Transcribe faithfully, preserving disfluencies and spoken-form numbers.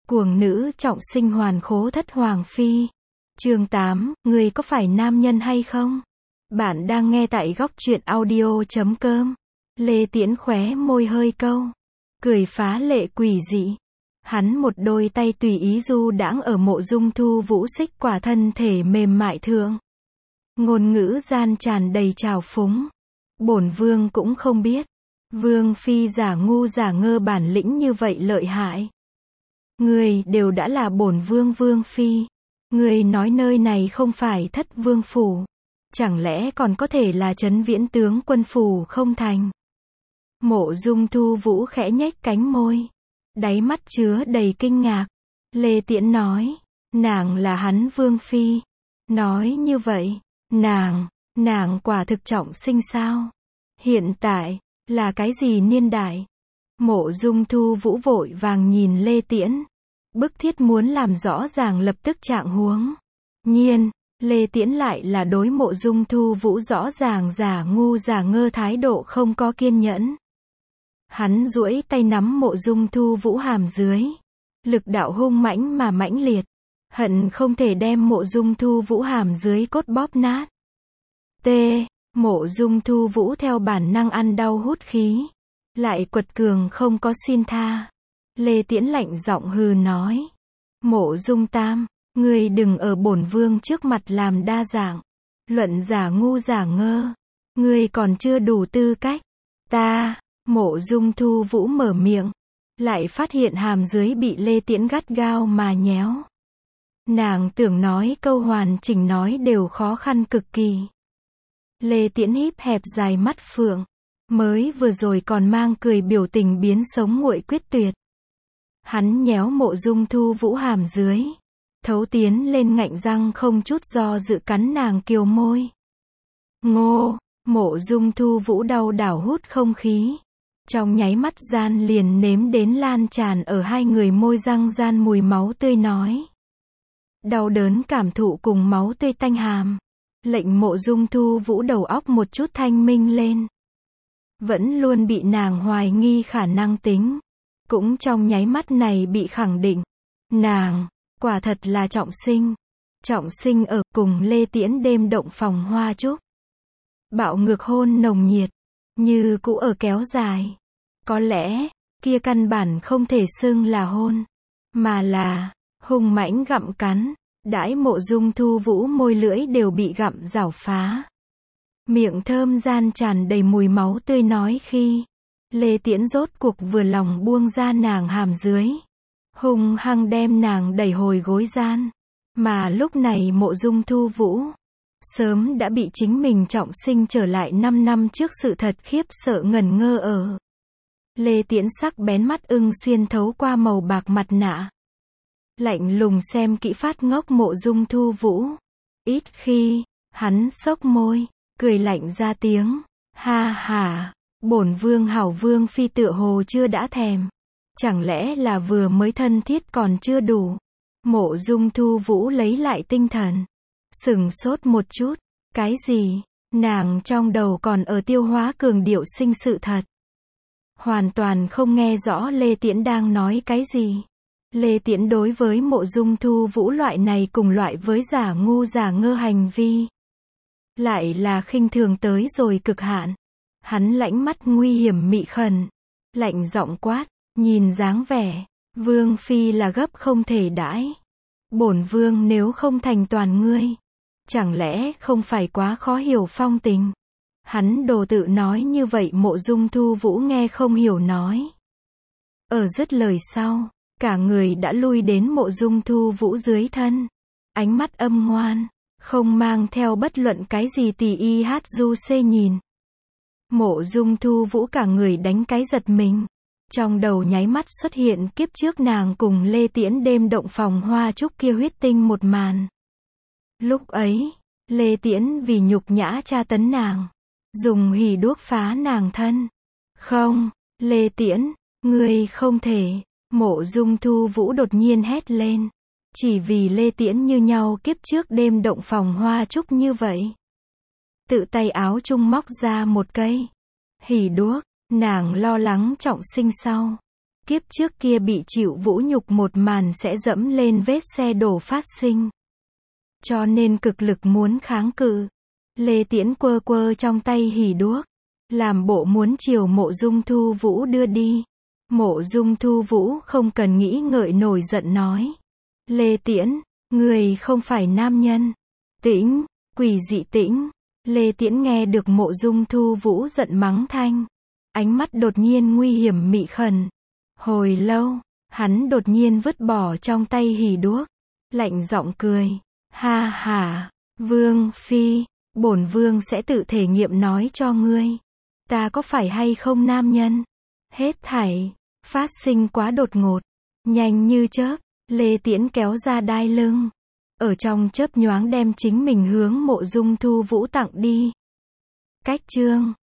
Cuồng nữ trọng sinh hoàn khố thất hoàng phi. Chương tám, người có phải nam nhân hay không? Bạn đang nghe tại góc truyện audio chấm com. Lê Tiễn khóe môi hơi câu, cười phá lệ quỷ dị. Hắn một đôi tay tùy ý du đãng ở Mộ Dung Thu Vũ xích quả thân thể mềm mại thượng. Ngôn ngữ gian tràn đầy trào phúng. Bổn vương cũng không biết. Vương phi giả ngu giả ngơ bản lĩnh như vậy lợi hại. Người đều đã là bổn vương vương phi. Người nói nơi này không phải thất vương phủ. Chẳng lẽ còn có thể là trấn viễn tướng quân phủ không thành? Mộ Dung Thu Vũ khẽ nhếch cánh môi. Đáy mắt chứa đầy kinh ngạc. Lê Tiễn nói, nàng là hắn vương phi. Nói như vậy, nàng, nàng quả thực trọng sinh sao? Hiện tại, là cái gì niên đại? Mộ Dung Thu Vũ vội vàng nhìn Lê Tiễn. Bức thiết muốn làm rõ ràng lập tức trạng huống. Nhiên, Lê Tiễn lại là đối Mộ Dung Thu Vũ rõ ràng giả ngu giả ngơ thái độ không có kiên nhẫn. Hắn duỗi tay nắm Mộ Dung Thu Vũ hàm dưới. Lực đạo hung mãnh mà mãnh liệt. Hận không thể đem Mộ Dung Thu Vũ hàm dưới cốt bóp nát. T. Mộ Dung Thu Vũ theo bản năng ăn đau hút khí. Lại quật cường không có xin tha. Lê Tiễn lạnh giọng hừ nói. Mộ Dung Tam, ngươi đừng ở bổn vương trước mặt làm đa dạng. Luận giả ngu giả ngơ. Ngươi còn chưa đủ tư cách. Ta, Mộ Dung Thu Vũ mở miệng. Lại phát hiện hàm dưới bị Lê Tiễn gắt gao mà nhéo. Nàng tưởng nói câu hoàn chỉnh nói đều khó khăn cực kỳ. Lê Tiễn híp hẹp dài mắt phượng. Mới vừa rồi còn mang cười biểu tình biến sống nguội quyết tuyệt. Hắn nhéo Mộ Dung Thu Vũ hàm dưới. Thấu tiến lên ngạnh răng không chút do dự cắn nàng kiều môi. Ngô, Mộ Dung Thu Vũ đau đảo hút không khí. Trong nháy mắt gian liền nếm đến lan tràn ở hai người môi răng gian mùi máu tươi nói. Đau đớn cảm thụ cùng máu tươi tanh hàm. Lệnh Mộ Dung Thu Vũ đầu óc một chút thanh minh lên. Vẫn luôn bị nàng hoài nghi khả năng tính. Cũng trong nháy mắt này bị khẳng định. Nàng, quả thật là trọng sinh. Trọng sinh ở cùng Lê Tiễn đêm động phòng hoa trúc. Bạo ngược hôn nồng nhiệt. Như cũ ở kéo dài. Có lẽ, kia căn bản không thể xưng là hôn. Mà là, hung mãnh gặm cắn. Đãi Mộ Dung Thu Vũ môi lưỡi đều bị gặm rảo phá. Miệng thơm gian tràn đầy mùi máu tươi nói khi. Lê Tiễn rốt cuộc vừa lòng buông ra nàng hàm dưới. Hung hăng đem nàng đẩy hồi gối gian. Mà lúc này Mộ Dung Thu Vũ. Sớm đã bị chính mình trọng sinh trở lại năm năm trước sự thật khiếp sợ ngẩn ngơ ở. Lê Tiễn sắc bén mắt ưng xuyên thấu qua màu bạc mặt nạ. Lạnh lùng xem kỹ phát ngốc Mộ Dung Thu Vũ. Ít khi, hắn xốc môi, cười lạnh ra tiếng. Ha ha, bổn vương hảo vương phi tựa hồ chưa đã thèm. Chẳng lẽ là vừa mới thân thiết còn chưa đủ. Mộ Dung Thu Vũ lấy lại tinh thần. Sừng sốt một chút. Cái gì? Nàng trong đầu còn ở tiêu hóa cường điệu sinh sự thật. Hoàn toàn không nghe rõ Lê Tiễn đang nói cái gì. Lê Tiễn đối với Mộ Dung Thu Vũ loại này cùng loại với giả ngu giả ngơ hành vi. Lại là khinh thường tới rồi cực hạn. Hắn lãnh mắt nguy hiểm mị khẩn. Lạnh giọng quát, nhìn dáng vẻ. Vương phi là gấp không thể đãi. Bổn vương nếu không thành toàn ngươi. Chẳng lẽ không phải quá khó hiểu phong tình. Hắn đồ tự nói như vậy Mộ Dung Thu Vũ nghe không hiểu nói. Ở dứt lời sau. Cả người đã lui đến Mộ Dung Thu Vũ dưới thân. Ánh mắt âm ngoan. Không mang theo bất luận cái gì tì y hát du xê nhìn. Mộ Dung Thu Vũ cả người đánh cái giật mình. Trong đầu nháy mắt xuất hiện kiếp trước nàng cùng Lê Tiễn đêm động phòng hoa trúc kia huyết tinh một màn. Lúc ấy, Lê Tiễn vì nhục nhã tra tấn nàng. Dùng hỉ đuốc phá nàng thân. Không, Lê Tiễn, ngươi không thể. Mộ Dung Thu Vũ đột nhiên hét lên. Chỉ vì Lê Tiễn như nhau kiếp trước đêm động phòng hoa trúc như vậy. Tự tay áo trung móc ra một cây hỉ đuốc. Nàng lo lắng trọng sinh sau. Kiếp trước kia bị chịu vũ nhục một màn sẽ dẫm lên vết xe đổ phát sinh. Cho nên cực lực muốn kháng cự. Lê Tiễn quơ quơ trong tay hỉ đuốc. Làm bộ muốn chiều Mộ Dung Thu Vũ đưa đi. Mộ Dung Thu Vũ không cần nghĩ ngợi nổi giận nói. Lê Tiễn, người không phải nam nhân. Tĩnh, quỷ dị tĩnh. Lê Tiễn nghe được Mộ Dung Thu Vũ giận mắng thanh. Ánh mắt đột nhiên nguy hiểm mị khẩn. Hồi lâu, hắn đột nhiên vứt bỏ trong tay hỉ đuốc. Lạnh giọng cười. Ha ha, Vương Phi, bổn Vương sẽ tự thể nghiệm nói cho ngươi. Ta có phải hay không nam nhân? Hết thảy, phát sinh quá đột ngột. Nhanh như chớp, Lê Tiễn kéo ra đai lưng. Ở trong chớp nhoáng đem chính mình hướng Mộ Dung Thu Vũ tặng đi. Cách chương